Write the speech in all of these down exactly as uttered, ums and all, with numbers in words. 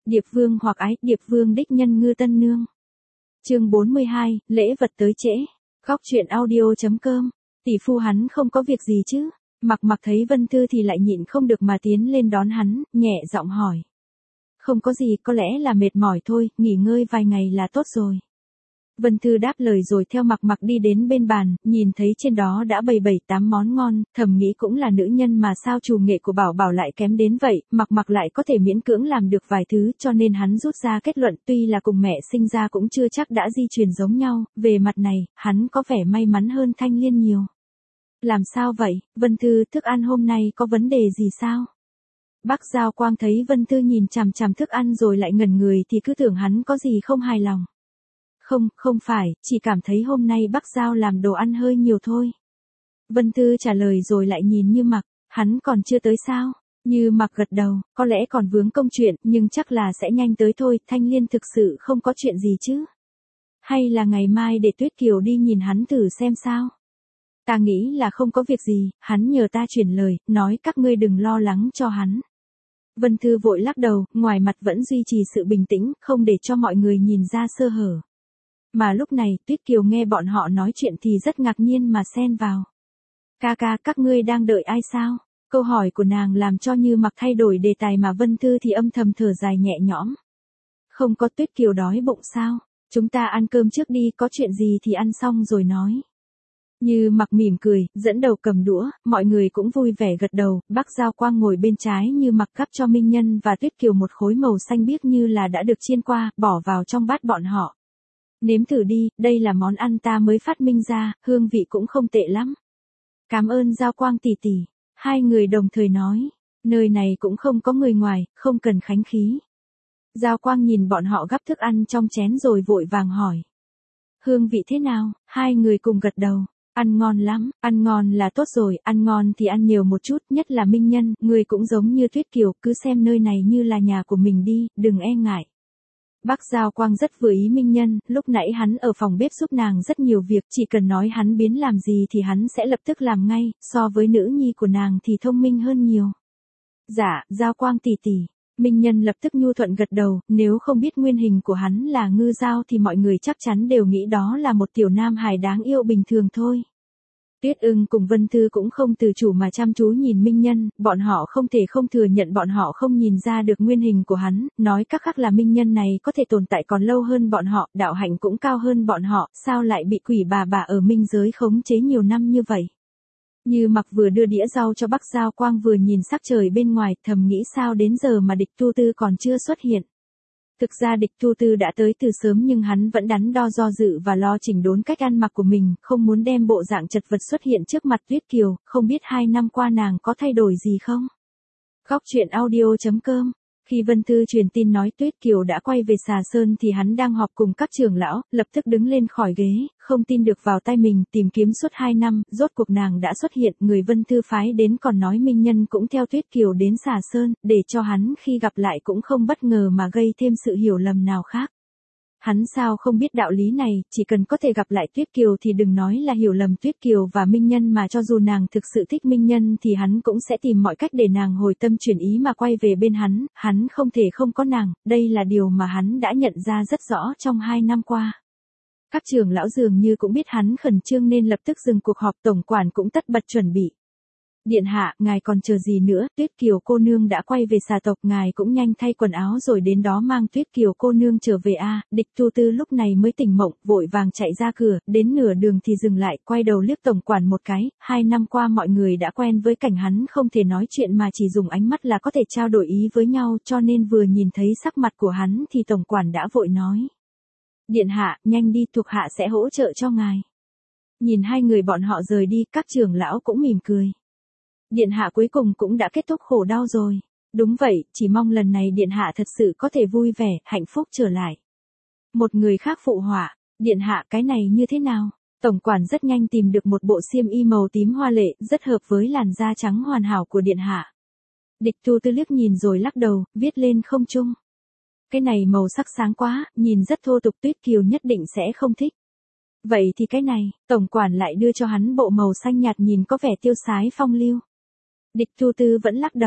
Điệp Vương hoặc ái, Điệp Vương đích nhân Ngư Tân Nương. Chương bốn mươi hai, lễ vật tới trễ. Góc truyện audio chấm com. Tỷ phu hắn không có việc gì chứ? Mặc Mặc thấy Vân Thư thì lại nhịn không được mà tiến lên đón hắn, nhẹ giọng hỏi. Không có gì, có lẽ là mệt mỏi thôi, nghỉ ngơi vài ngày là tốt rồi. Vân Thư đáp lời rồi theo Mặc Mặc đi đến bên bàn, nhìn thấy trên đó đã bày bảy tám món ngon, thầm nghĩ cũng là nữ nhân mà sao chủ nghệ của Bảo Bảo lại kém đến vậy, Mặc Mặc lại có thể miễn cưỡng làm được vài thứ, cho nên hắn rút ra kết luận tuy là cùng mẹ sinh ra cũng chưa chắc đã di truyền giống nhau, về mặt này, hắn có vẻ may mắn hơn Thanh Liên nhiều. Làm sao vậy, Vân Thư, thức ăn hôm nay có vấn đề gì sao? Bác Giao Quang thấy Vân Thư nhìn chằm chằm thức ăn rồi lại ngẩn người thì cứ tưởng hắn có gì không hài lòng. Không, không phải, chỉ cảm thấy hôm nay bác Giao làm đồ ăn hơi nhiều thôi. Vân Thư trả lời rồi lại nhìn Như Mặc, hắn còn chưa tới sao? Như Mặc gật đầu, có lẽ còn vướng công chuyện, nhưng chắc là sẽ nhanh tới thôi, Thanh Liên thực sự không có chuyện gì chứ? Hay là ngày mai để Tuyết Kiều đi nhìn hắn thử xem sao? Ta nghĩ là không có việc gì, hắn nhờ ta chuyển lời, nói các ngươi đừng lo lắng cho hắn. Vân Thư vội lắc đầu, ngoài mặt vẫn duy trì sự bình tĩnh, không để cho mọi người nhìn ra sơ hở. Mà lúc này, Tuyết Kiều nghe bọn họ nói chuyện thì rất ngạc nhiên mà xen vào. Ca ca, các ngươi đang đợi ai sao? Câu hỏi của nàng làm cho Như Mặc thay đổi đề tài mà Vân Thư thì âm thầm thở dài nhẹ nhõm. Không có, Tuyết Kiều đói bụng sao? Chúng ta ăn cơm trước đi, có chuyện gì thì ăn xong rồi nói. Như Mặc mỉm cười, dẫn đầu cầm đũa, mọi người cũng vui vẻ gật đầu, bác Giao Quang ngồi bên trái Như Mặc gắp cho Minh Nhân và Tuyết Kiều một khối màu xanh biếc như là đã được chiên qua, bỏ vào trong bát bọn họ. Nếm thử đi, đây là món ăn ta mới phát minh ra, hương vị cũng không tệ lắm. Cảm ơn Giao Quang tỷ tỷ. Hai người đồng thời nói, nơi này cũng không có người ngoài, không cần khánh khí. Giao Quang nhìn bọn họ gắp thức ăn trong chén rồi vội vàng hỏi. Hương vị thế nào? Hai người cùng gật đầu. Ăn ngon lắm, ăn ngon là tốt rồi, ăn ngon thì ăn nhiều một chút, nhất là Minh Nhân, người cũng giống như Tuyết Kiều, cứ xem nơi này như là nhà của mình đi, đừng e ngại. Bác Giao Quang rất vừa ý Minh Nhân, lúc nãy hắn ở phòng bếp giúp nàng rất nhiều việc, chỉ cần nói hắn biến làm gì thì hắn sẽ lập tức làm ngay, so với nữ nhi của nàng thì thông minh hơn nhiều. Dạ, Giao Quang tỷ tỷ. Minh Nhân lập tức nhu thuận gật đầu, nếu không biết nguyên hình của hắn là Ngư Giao thì mọi người chắc chắn đều nghĩ đó là một tiểu nam hài đáng yêu bình thường thôi. Tuyết Ưng cùng Vân Thư cũng không từ chủ mà chăm chú nhìn Minh Nhân, bọn họ không thể không thừa nhận bọn họ không nhìn ra được nguyên hình của hắn, nói cách khác là Minh Nhân này có thể tồn tại còn lâu hơn bọn họ, đạo hạnh cũng cao hơn bọn họ, sao lại bị quỷ bà bà ở minh giới khống chế nhiều năm như vậy. Như Mặc vừa đưa đĩa rau cho bác Giao Quang vừa nhìn sắc trời bên ngoài, thầm nghĩ sao đến giờ mà Địch Tu Tư còn chưa xuất hiện. Thực ra Địch Tu Tư đã tới từ sớm nhưng hắn vẫn đắn đo do dự và lo chỉnh đốn cách ăn mặc của mình, không muốn đem bộ dạng chật vật xuất hiện trước mặt Tuyết Kiều, không biết hai năm qua nàng có thay đổi gì không? Góc truyện audio chấm com. Khi Vân Thư truyền tin nói Tuyết Kiều đã quay về Xà Sơn thì hắn đang họp cùng các trưởng lão, lập tức đứng lên khỏi ghế, không tin được vào tai mình, tìm kiếm suốt hai năm, rốt cuộc nàng đã xuất hiện, người Vân Thư phái đến còn nói Minh Nhân cũng theo Tuyết Kiều đến Xà Sơn, để cho hắn khi gặp lại cũng không bất ngờ mà gây thêm sự hiểu lầm nào khác. Hắn sao không biết đạo lý này, chỉ cần có thể gặp lại Tuyết Kiều thì đừng nói là hiểu lầm Tuyết Kiều và Minh Nhân mà cho dù nàng thực sự thích Minh Nhân thì hắn cũng sẽ tìm mọi cách để nàng hồi tâm chuyển ý mà quay về bên hắn, hắn không thể không có nàng, đây là điều mà hắn đã nhận ra rất rõ trong hai năm qua. Các trưởng lão dường như cũng biết hắn khẩn trương nên lập tức dừng cuộc họp, tổng quản cũng tất bật chuẩn bị. Điện hạ, ngài còn chờ gì nữa, Tuyết Kiều cô nương đã quay về Xà tộc, ngài cũng nhanh thay quần áo rồi đến đó mang Tuyết Kiều cô nương trở về a. À, Địch Tu Tư lúc này mới tỉnh mộng, vội vàng chạy ra cửa, đến nửa đường thì dừng lại, quay đầu liếc tổng quản một cái, hai năm qua mọi người đã quen với cảnh hắn không thể nói chuyện mà chỉ dùng ánh mắt là có thể trao đổi ý với nhau, cho nên vừa nhìn thấy sắc mặt của hắn thì tổng quản đã vội nói. Điện hạ, nhanh đi, thuộc hạ sẽ hỗ trợ cho ngài. Nhìn hai người bọn họ rời đi, các trưởng lão cũng mỉm cười. Điện hạ cuối cùng cũng đã kết thúc khổ đau rồi. Đúng vậy, chỉ mong lần này điện hạ thật sự có thể vui vẻ, hạnh phúc trở lại. Một người khác phụ họa, điện hạ cái này như thế nào? Tổng quản rất nhanh tìm được một bộ xiêm y màu tím hoa lệ, rất hợp với làn da trắng hoàn hảo của điện hạ. Địch Tu Tư liếc nhìn rồi lắc đầu, viết lên không trung. Cái này màu sắc sáng quá, nhìn rất thô tục, Tuyết Kiều nhất định sẽ không thích. Vậy thì cái này, tổng quản lại đưa cho hắn bộ màu xanh nhạt nhìn có vẻ tiêu sái phong lưu. Địch Tu Tư vẫn lắc đầu,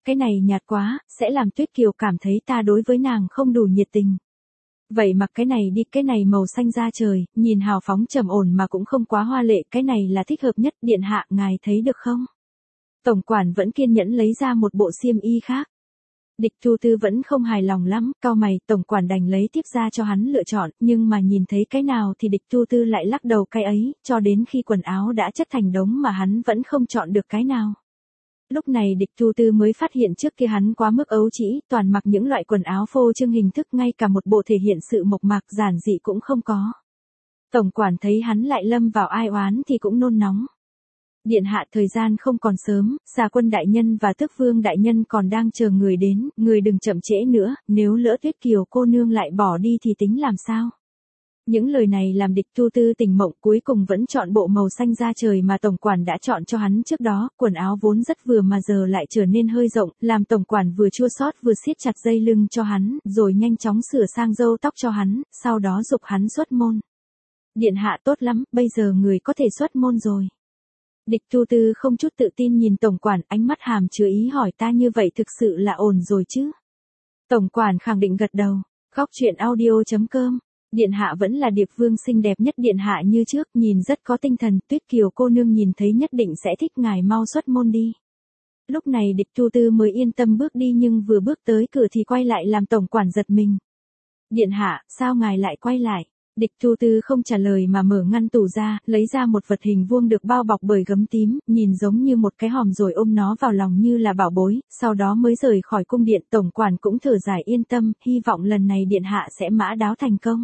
cái này nhạt quá, sẽ làm Tuyết Kiều cảm thấy ta đối với nàng không đủ nhiệt tình. Vậy mặc cái này đi, cái này màu xanh da trời, nhìn hào phóng trầm ổn mà cũng không quá hoa lệ, cái này là thích hợp nhất, điện hạ, ngài thấy được không? Tổng quản vẫn kiên nhẫn lấy ra một bộ xiêm y khác. Địch Tu Tư vẫn không hài lòng lắm, cau mày, tổng quản đành lấy tiếp ra cho hắn lựa chọn, nhưng mà nhìn thấy cái nào thì địch Tu Tư lại lắc đầu cái ấy, cho đến khi quần áo đã chất thành đống mà hắn vẫn không chọn được cái nào. Lúc này địch Tu Tư mới phát hiện trước kia hắn quá mức ấu trĩ, toàn mặc những loại quần áo phô trương hình thức, ngay cả một bộ thể hiện sự mộc mạc giản dị cũng không có. Tổng quản thấy hắn lại lâm vào ai oán thì cũng nôn nóng. Điện hạ, thời gian không còn sớm, Xà Quân đại nhân và Tước Vương đại nhân còn đang chờ người đến, người đừng chậm trễ nữa, nếu lỡ Tuyết Kiều cô nương lại bỏ đi thì tính làm sao? Những lời này làm địch Tu Tư tỉnh mộng, cuối cùng vẫn chọn bộ màu xanh da trời mà tổng quản đã chọn cho hắn trước đó, quần áo vốn rất vừa mà giờ lại trở nên hơi rộng, làm tổng quản vừa chua xót vừa siết chặt dây lưng cho hắn, rồi nhanh chóng sửa sang râu tóc cho hắn, sau đó giục hắn xuất môn. Điện hạ, tốt lắm, bây giờ người có thể xuất môn rồi. Địch Tu Tư không chút tự tin nhìn tổng quản, ánh mắt hàm chứa ý hỏi, ta như vậy thực sự là ổn rồi chứ? Tổng quản khẳng định gật đầu. Góc truyện audio chấm com. Điện hạ vẫn là điệp vương xinh đẹp nhất, điện hạ như trước, nhìn rất có tinh thần, Tuyết Kiều cô nương nhìn thấy nhất định sẽ thích, ngài mau xuất môn đi. Lúc này địch Tu Tư mới yên tâm bước đi, nhưng vừa bước tới cửa thì quay lại làm tổng quản giật mình. Điện hạ, sao ngài lại quay lại? Địch Tu Tư không trả lời mà mở ngăn tủ ra, lấy ra một vật hình vuông được bao bọc bởi gấm tím, nhìn giống như một cái hòm rồi ôm nó vào lòng như là bảo bối, sau đó mới rời khỏi cung điện. Tổng quản cũng thở dài yên tâm, hy vọng lần này điện hạ sẽ mã đáo thành công.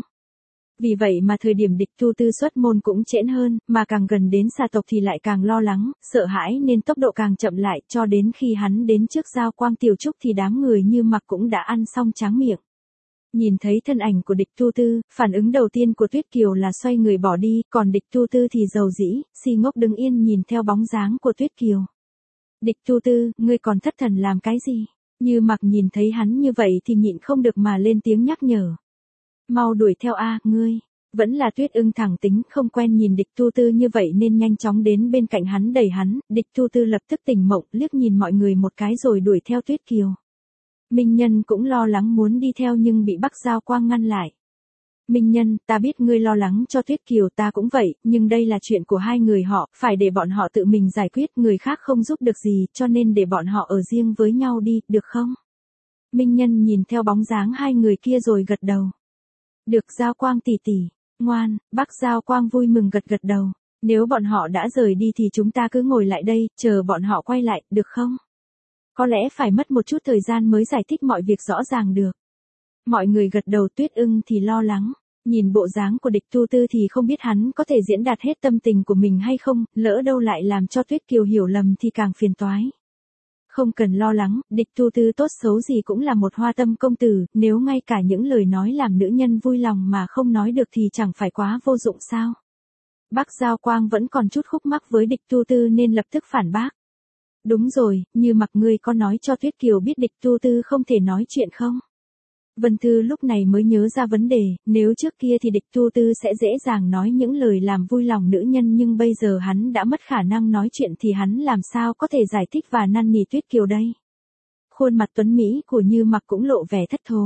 Vì vậy mà thời điểm địch Tu Tư xuất môn cũng trễ hơn, mà càng gần đến Xà tộc thì lại càng lo lắng, sợ hãi nên tốc độ càng chậm lại, cho đến khi hắn đến trước Giao Quang Tiểu Trúc thì đám người Như Mặc cũng đã ăn xong tráng miệng. Nhìn thấy thân ảnh của địch Tu Tư, phản ứng đầu tiên của Tuyết Kiều là xoay người bỏ đi, còn địch Tu Tư thì dầu dĩ, si ngốc đứng yên nhìn theo bóng dáng của Tuyết Kiều. Địch Tu Tư, ngươi còn thất thần làm cái gì? Như Mặc nhìn thấy hắn như vậy thì nhịn không được mà lên tiếng nhắc nhở. Mau đuổi theo a, ngươi. Vẫn là Tuyết Ưng thẳng tính, không quen nhìn địch Tu Tư như vậy nên nhanh chóng đến bên cạnh hắn đẩy hắn, địch Tu Tư lập tức tỉnh mộng, liếc nhìn mọi người một cái rồi đuổi theo Tuyết Kiều. Minh Nhân cũng lo lắng muốn đi theo nhưng bị Bắc Giao Quang ngăn lại. Minh Nhân, ta biết ngươi lo lắng cho Tuyết Kiều, ta cũng vậy, nhưng đây là chuyện của hai người họ, phải để bọn họ tự mình giải quyết, người khác không giúp được gì, cho nên để bọn họ ở riêng với nhau đi, được không? Minh Nhân nhìn theo bóng dáng hai người kia rồi gật đầu. Được, Giao Quang tỷ tỷ, ngoan. Bắc Giao Quang vui mừng gật gật đầu. Nếu bọn họ đã rời đi thì chúng ta cứ ngồi lại đây, chờ bọn họ quay lại, được không? Có lẽ phải mất một chút thời gian mới giải thích mọi việc rõ ràng được. Mọi người gật đầu. Tuyết Ưng thì lo lắng. Nhìn bộ dáng của địch Tu Tư thì không biết hắn có thể diễn đạt hết tâm tình của mình hay không, lỡ đâu lại làm cho Tuyết Kiều hiểu lầm thì càng phiền toái. Không cần lo lắng, địch Tu Tư tốt xấu gì cũng là một hoa tâm công tử, nếu ngay cả những lời nói làm nữ nhân vui lòng mà không nói được thì chẳng phải quá vô dụng sao. Bắc Giao Quang vẫn còn chút khúc mắc với địch Tu Tư nên lập tức phản bác. Đúng rồi, Như Mặc, ngươi có nói cho Tuyết Kiều biết địch Tu Tư không thể nói chuyện không? Vân Thư lúc này mới nhớ ra vấn đề, nếu trước kia thì địch Tu Tư sẽ dễ dàng nói những lời làm vui lòng nữ nhân, nhưng bây giờ hắn đã mất khả năng nói chuyện thì hắn làm sao có thể giải thích và năn nỉ Tuyết Kiều đây? Khuôn mặt tuấn Mỹ của Như Mặc cũng lộ vẻ thất thố.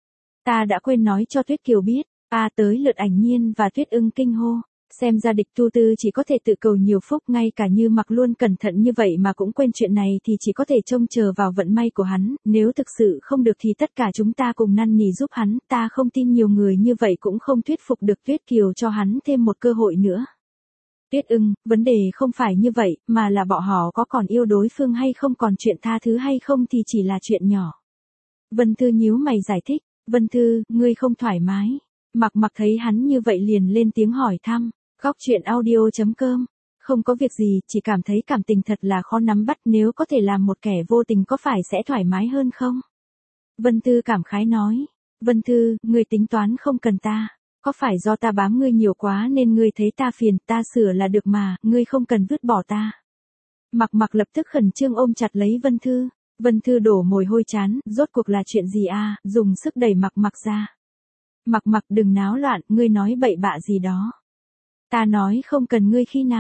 Ta đã quên nói cho Tuyết Kiều biết. A tới lượt Ảnh Nhiên và Tuyết Ưng kinh hô. Xem ra địch Tu Tư chỉ có thể tự cầu nhiều phúc, ngay cả Như Mặc luôn cẩn thận như vậy mà cũng quên chuyện này thì chỉ có thể trông chờ vào vận may của hắn, nếu thực sự không được thì tất cả chúng ta cùng năn nỉ giúp hắn, ta không tin nhiều người như vậy cũng không thuyết phục được Tuyết Kiều cho hắn thêm một cơ hội nữa. Tuyết Ưng, vấn đề không phải như vậy, mà là bọn họ có còn yêu đối phương hay không, còn chuyện tha thứ hay không thì chỉ là chuyện nhỏ. Vân Thư nhíu mày giải thích. Vân Thư, ngươi không thoải mái. Mặc Mặc thấy hắn như vậy liền lên tiếng hỏi thăm. Góc truyện audio chấm com. Không có việc gì, chỉ cảm thấy cảm tình thật là khó nắm bắt, nếu có thể làm một kẻ vô tình có phải sẽ thoải mái hơn không? Vân Thư cảm khái nói. Vân Thư, ngươi tính toán không cần ta. Có phải do ta bám ngươi nhiều quá nên ngươi thấy ta phiền, ta sửa là được mà, ngươi không cần vứt bỏ ta. Mặc Mặc lập tức khẩn trương ôm chặt lấy Vân Thư. Vân Thư đổ mồ hôi chán, rốt cuộc là chuyện gì à, dùng sức đẩy Mặc Mặc ra. Mặc Mặc đừng náo loạn, ngươi nói bậy bạ gì đó. Ta nói không cần ngươi khi nào.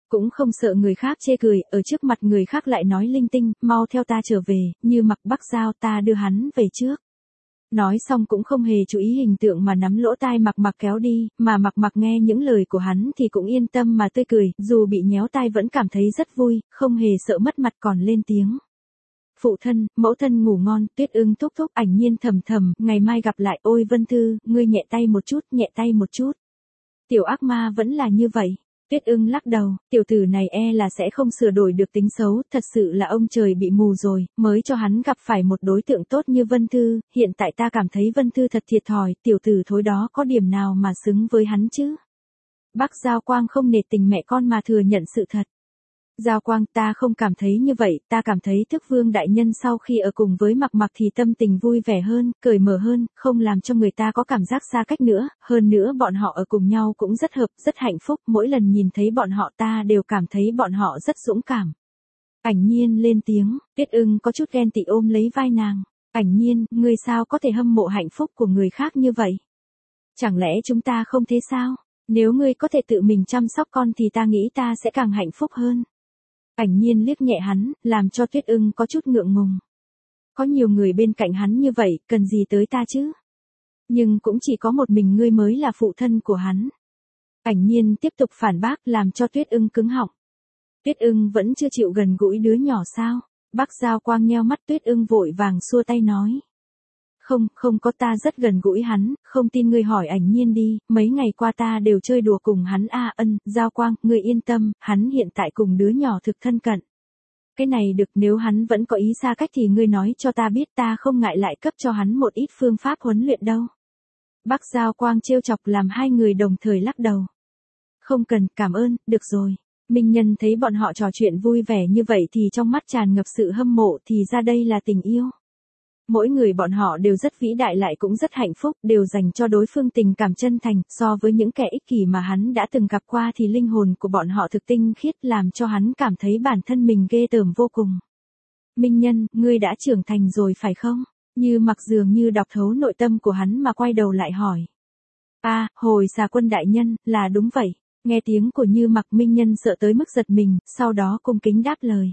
Cũng không sợ người khác chê cười, ở trước mặt người khác lại nói linh tinh, mau theo ta trở về, Như Mặc Bắc Giao ta đưa hắn về trước. Nói xong cũng không hề chú ý hình tượng mà nắm lỗ tai Mặc Mặc kéo đi, mà Mặc Mặc nghe những lời của hắn thì cũng yên tâm mà tươi cười, dù bị nhéo tai vẫn cảm thấy rất vui, không hề sợ mất mặt còn lên tiếng. Phụ thân, mẫu thân ngủ ngon, Tuyết Ưng thúc thúc, Ảnh Nhiên thầm thầm, ngày mai gặp lại, ôi Vân Thư, ngươi nhẹ tay một chút, nhẹ tay một chút. Tiểu ác ma vẫn là như vậy. Tuyết Ưng lắc đầu, tiểu tử này e là sẽ không sửa đổi được tính xấu, thật sự là ông trời bị mù rồi, mới cho hắn gặp phải một đối tượng tốt như Vân Thư, hiện tại ta cảm thấy Vân Thư thật thiệt thòi, tiểu tử thối đó có điểm nào mà xứng với hắn chứ. Bắc Giao Quang không nể tình mẹ con mà thừa nhận sự thật. Giao Quang, ta không cảm thấy như vậy, ta cảm thấy Thức Vương đại nhân sau khi ở cùng với Mặc Mặc thì tâm tình vui vẻ hơn, cởi mở hơn, không làm cho người ta có cảm giác xa cách nữa, hơn nữa bọn họ ở cùng nhau cũng rất hợp, rất hạnh phúc, mỗi lần nhìn thấy bọn họ ta đều cảm thấy bọn họ rất dũng cảm. Ảnh Nhiên lên tiếng, Tuyết Ưng có chút ghen tị ôm lấy vai nàng. Ảnh Nhiên, ngươi sao có thể hâm mộ hạnh phúc của người khác như vậy? Chẳng lẽ chúng ta không thế sao? Nếu ngươi có thể tự mình chăm sóc con thì ta nghĩ ta sẽ càng hạnh phúc hơn. Ảnh Nhiên liếc nhẹ hắn, làm cho Tuyết Ưng có chút ngượng ngùng. Có nhiều người bên cạnh hắn như vậy, cần gì tới ta chứ? Nhưng cũng chỉ có một mình ngươi mới là phụ thân của hắn. Ảnh Nhiên tiếp tục phản bác làm cho Tuyết Ưng cứng họng. Tuyết Ưng vẫn chưa chịu gần gũi đứa nhỏ sao? Bắc Giao Quang nheo mắt, Tuyết Ưng vội vàng xua tay nói. Không, không có, ta rất gần gũi hắn, không tin ngươi hỏi Ảnh Nhiên đi, mấy ngày qua ta đều chơi đùa cùng hắn. A Ân, Giao Quang, ngươi yên tâm, hắn hiện tại cùng đứa nhỏ thực thân cận. Cái này được, nếu hắn vẫn có ý xa cách thì ngươi nói cho ta biết, ta không ngại lại cấp cho hắn một ít phương pháp huấn luyện đâu. Bắc Giao Quang trêu chọc làm hai người đồng thời lắc đầu. Không cần, cảm ơn, được rồi. Minh Nhân thấy bọn họ trò chuyện vui vẻ như vậy thì trong mắt tràn ngập sự hâm mộ, thì ra đây là tình yêu. Mỗi người bọn họ đều rất vĩ đại lại cũng rất hạnh phúc, đều dành cho đối phương tình cảm chân thành, so với những kẻ ích kỷ mà hắn đã từng gặp qua thì linh hồn của bọn họ thực tinh khiết, làm cho hắn cảm thấy bản thân mình ghê tởm vô cùng. Minh Nhân, ngươi đã trưởng thành rồi phải không? Như Mặc dường như đọc thấu nội tâm của hắn mà quay đầu lại hỏi. A, à, hồi Xà Quân đại nhân, là đúng vậy. Nghe tiếng của Như Mặc, Minh Nhân sợ tới mức giật mình, sau đó cung kính đáp lời.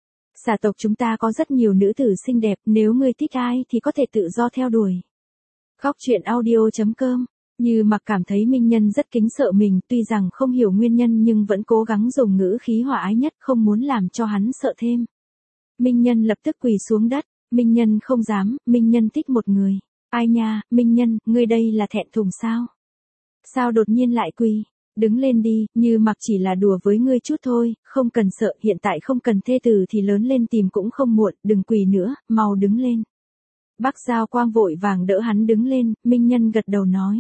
Xà tộc chúng ta có rất nhiều nữ tử xinh đẹp, nếu ngươi thích ai thì có thể tự do theo đuổi. Góc truyện audio chấm com. Như Mặc cảm thấy Minh Nhân rất kính sợ mình, tuy rằng không hiểu nguyên nhân nhưng vẫn cố gắng dùng ngữ khí hòa ái nhất, không muốn làm cho hắn sợ thêm. Minh Nhân lập tức quỳ xuống đất. Minh Nhân không dám, Minh Nhân thích một người. Ai nha, Minh Nhân, ngươi đây là thẹn thùng sao? Sao đột nhiên lại quỳ? Đứng lên đi, Như Mặc chỉ là đùa với ngươi chút thôi, không cần sợ, hiện tại không cần thê tử thì lớn lên tìm cũng không muộn, đừng quỳ nữa, mau đứng lên. Bắc Giao Quang vội vàng đỡ hắn đứng lên, Minh Nhân gật đầu nói.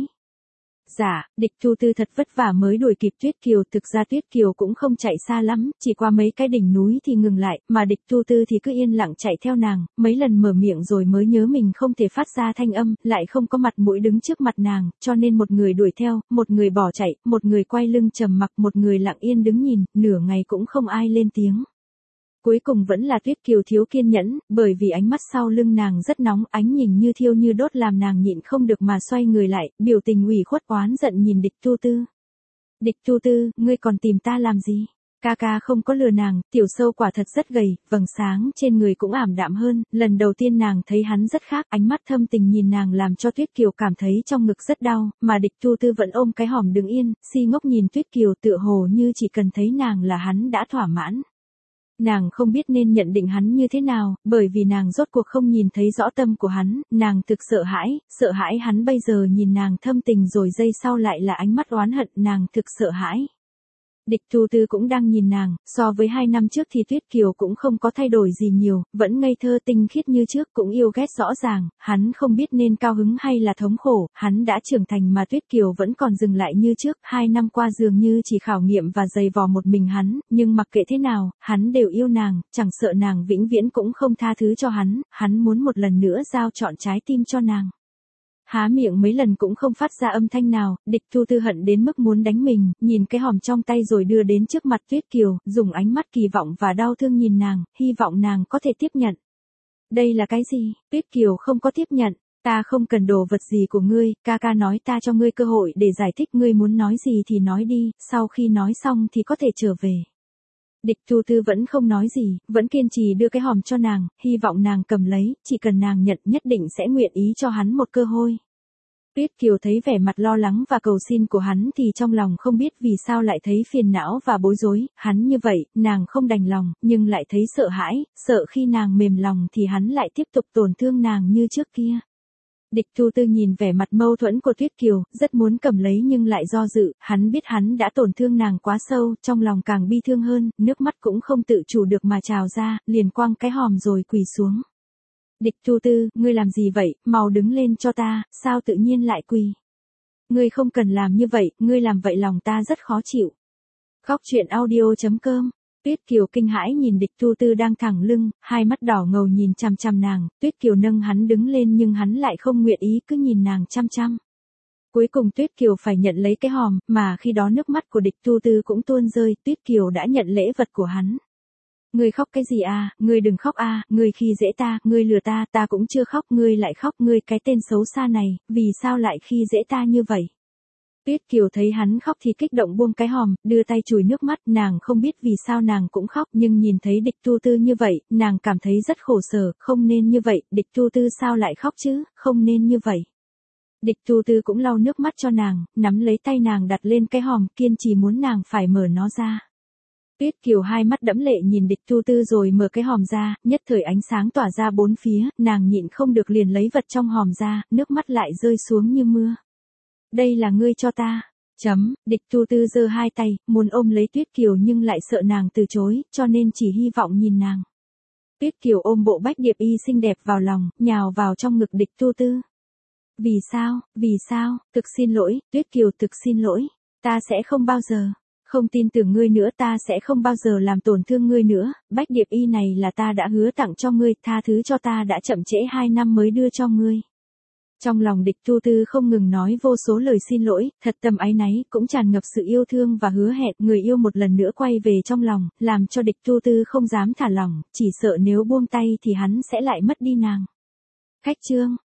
Dạ, Địch Thu Tư thật vất vả mới đuổi kịp Tuyết Kiều, thực ra Tuyết Kiều cũng không chạy xa lắm, chỉ qua mấy cái đỉnh núi thì ngừng lại, mà Địch Thu Tư thì cứ yên lặng chạy theo nàng, mấy lần mở miệng rồi mới nhớ mình không thể phát ra thanh âm, lại không có mặt mũi đứng trước mặt nàng, cho nên một người đuổi theo, một người bỏ chạy, một người quay lưng trầm mặc, một người lặng yên đứng nhìn, nửa ngày cũng không ai lên tiếng. Cuối cùng vẫn là Tuyết Kiều thiếu kiên nhẫn, bởi vì ánh mắt sau lưng nàng rất nóng, ánh nhìn như thiêu như đốt làm nàng nhịn không được mà xoay người lại, biểu tình ủy khuất oán giận nhìn Địch Thu Tư. Địch Thu Tư, ngươi còn tìm ta làm gì? Ca ca không có lừa nàng, tiểu sâu quả thật rất gầy, vầng sáng trên người cũng ảm đạm hơn, lần đầu tiên nàng thấy hắn rất khác, ánh mắt thâm tình nhìn nàng làm cho Tuyết Kiều cảm thấy trong ngực rất đau, mà Địch Thu Tư vẫn ôm cái hòm đứng yên, si ngốc nhìn Tuyết Kiều tựa hồ như chỉ cần thấy nàng là hắn đã thỏa mãn. Nàng không biết nên nhận định hắn như thế nào, bởi vì nàng rốt cuộc không nhìn thấy rõ tâm của hắn, nàng thực sợ hãi, sợ hãi hắn bây giờ nhìn nàng thâm tình rồi giây sau lại là ánh mắt oán hận, nàng thực sợ hãi. Địch Thu Tư cũng đang nhìn nàng, so với hai năm trước thì Tuyết Kiều cũng không có thay đổi gì nhiều, vẫn ngây thơ tinh khiết như trước, cũng yêu ghét rõ ràng, hắn không biết nên cao hứng hay là thống khổ, hắn đã trưởng thành mà Tuyết Kiều vẫn còn dừng lại như trước, hai năm qua dường như chỉ khảo nghiệm và dày vò một mình hắn, nhưng mặc kệ thế nào, hắn đều yêu nàng, chẳng sợ nàng vĩnh viễn cũng không tha thứ cho hắn, hắn muốn một lần nữa giao trọn trái tim cho nàng. Há miệng mấy lần cũng không phát ra âm thanh nào, Địch Thu Tư hận đến mức muốn đánh mình, nhìn cái hòm trong tay rồi đưa đến trước mặt Tuyết Kiều, dùng ánh mắt kỳ vọng và đau thương nhìn nàng, hy vọng nàng có thể tiếp nhận. Đây là cái gì? Tuyết Kiều không có tiếp nhận. Ta không cần đồ vật gì của ngươi, ca ca nói ta cho ngươi cơ hội để giải thích, ngươi muốn nói gì thì nói đi, sau khi nói xong thì có thể trở về. Địch Tu Tư vẫn không nói gì, vẫn kiên trì đưa cái hòm cho nàng, hy vọng nàng cầm lấy, chỉ cần nàng nhận nhất định sẽ nguyện ý cho hắn một cơ hội. Tuyết Kiều thấy vẻ mặt lo lắng và cầu xin của hắn thì trong lòng không biết vì sao lại thấy phiền não và bối rối, hắn như vậy, nàng không đành lòng, nhưng lại thấy sợ hãi, sợ khi nàng mềm lòng thì hắn lại tiếp tục tổn thương nàng như trước kia. Địch Tu Tư nhìn vẻ mặt mâu thuẫn của Tuyết Kiều, rất muốn cầm lấy nhưng lại do dự, hắn biết hắn đã tổn thương nàng quá sâu, trong lòng càng bi thương hơn, nước mắt cũng không tự chủ được mà trào ra, liền quăng cái hòm rồi quỳ xuống. Địch Tu Tư, ngươi làm gì vậy, mau đứng lên cho ta, sao tự nhiên lại quỳ. Ngươi không cần làm như vậy, ngươi làm vậy lòng ta rất khó chịu. Khóc chuyện audio chấm com. Tuyết Kiều kinh hãi nhìn Địch Tu Tư đang thẳng lưng, hai mắt đỏ ngầu nhìn chằm chằm nàng, Tuyết Kiều nâng hắn đứng lên nhưng hắn lại không nguyện ý cứ nhìn nàng chăm chăm. Cuối cùng Tuyết Kiều phải nhận lấy cái hòm, mà khi đó nước mắt của Địch Tu Tư cũng tuôn rơi, Tuyết Kiều đã nhận lễ vật của hắn. Ngươi khóc cái gì à, ngươi đừng khóc à, ngươi khi dễ ta, ngươi lừa ta, ta cũng chưa khóc, ngươi lại khóc, ngươi cái tên xấu xa này, vì sao lại khi dễ ta như vậy? Tuyết Kiều thấy hắn khóc thì kích động buông cái hòm, đưa tay chùi nước mắt, nàng không biết vì sao nàng cũng khóc, nhưng nhìn thấy Địch Tu Tư như vậy, nàng cảm thấy rất khổ sở, không nên như vậy, Địch Tu Tư sao lại khóc chứ, không nên như vậy. Địch Tu Tư cũng lau nước mắt cho nàng, nắm lấy tay nàng đặt lên cái hòm, kiên trì muốn nàng phải mở nó ra. Tuyết Kiều hai mắt đẫm lệ nhìn Địch Tu Tư rồi mở cái hòm ra, nhất thời ánh sáng tỏa ra bốn phía, nàng nhịn không được liền lấy vật trong hòm ra, nước mắt lại rơi xuống như mưa. Đây là ngươi cho ta. Chấm, Địch Tu Tư giơ hai tay, muốn ôm lấy Tuyết Kiều nhưng lại sợ nàng từ chối, cho nên chỉ hy vọng nhìn nàng. Tuyết Kiều ôm bộ bách điệp y xinh đẹp vào lòng, nhào vào trong ngực Địch Tu Tư. Vì sao, vì sao, thực xin lỗi, Tuyết Kiều thực xin lỗi, ta sẽ không bao giờ. Không tin tưởng ngươi nữa, ta sẽ không bao giờ làm tổn thương ngươi nữa, bách điệp y này là ta đã hứa tặng cho ngươi, tha thứ cho ta đã chậm trễ hai năm mới đưa cho ngươi. Trong lòng Địch Tu Tư không ngừng nói vô số lời xin lỗi, thật tâm áy náy, cũng tràn ngập sự yêu thương và hứa hẹn, người yêu một lần nữa quay về trong lòng, làm cho Địch Tu Tư không dám thả lỏng, chỉ sợ nếu buông tay thì hắn sẽ lại mất đi nàng. Khách chương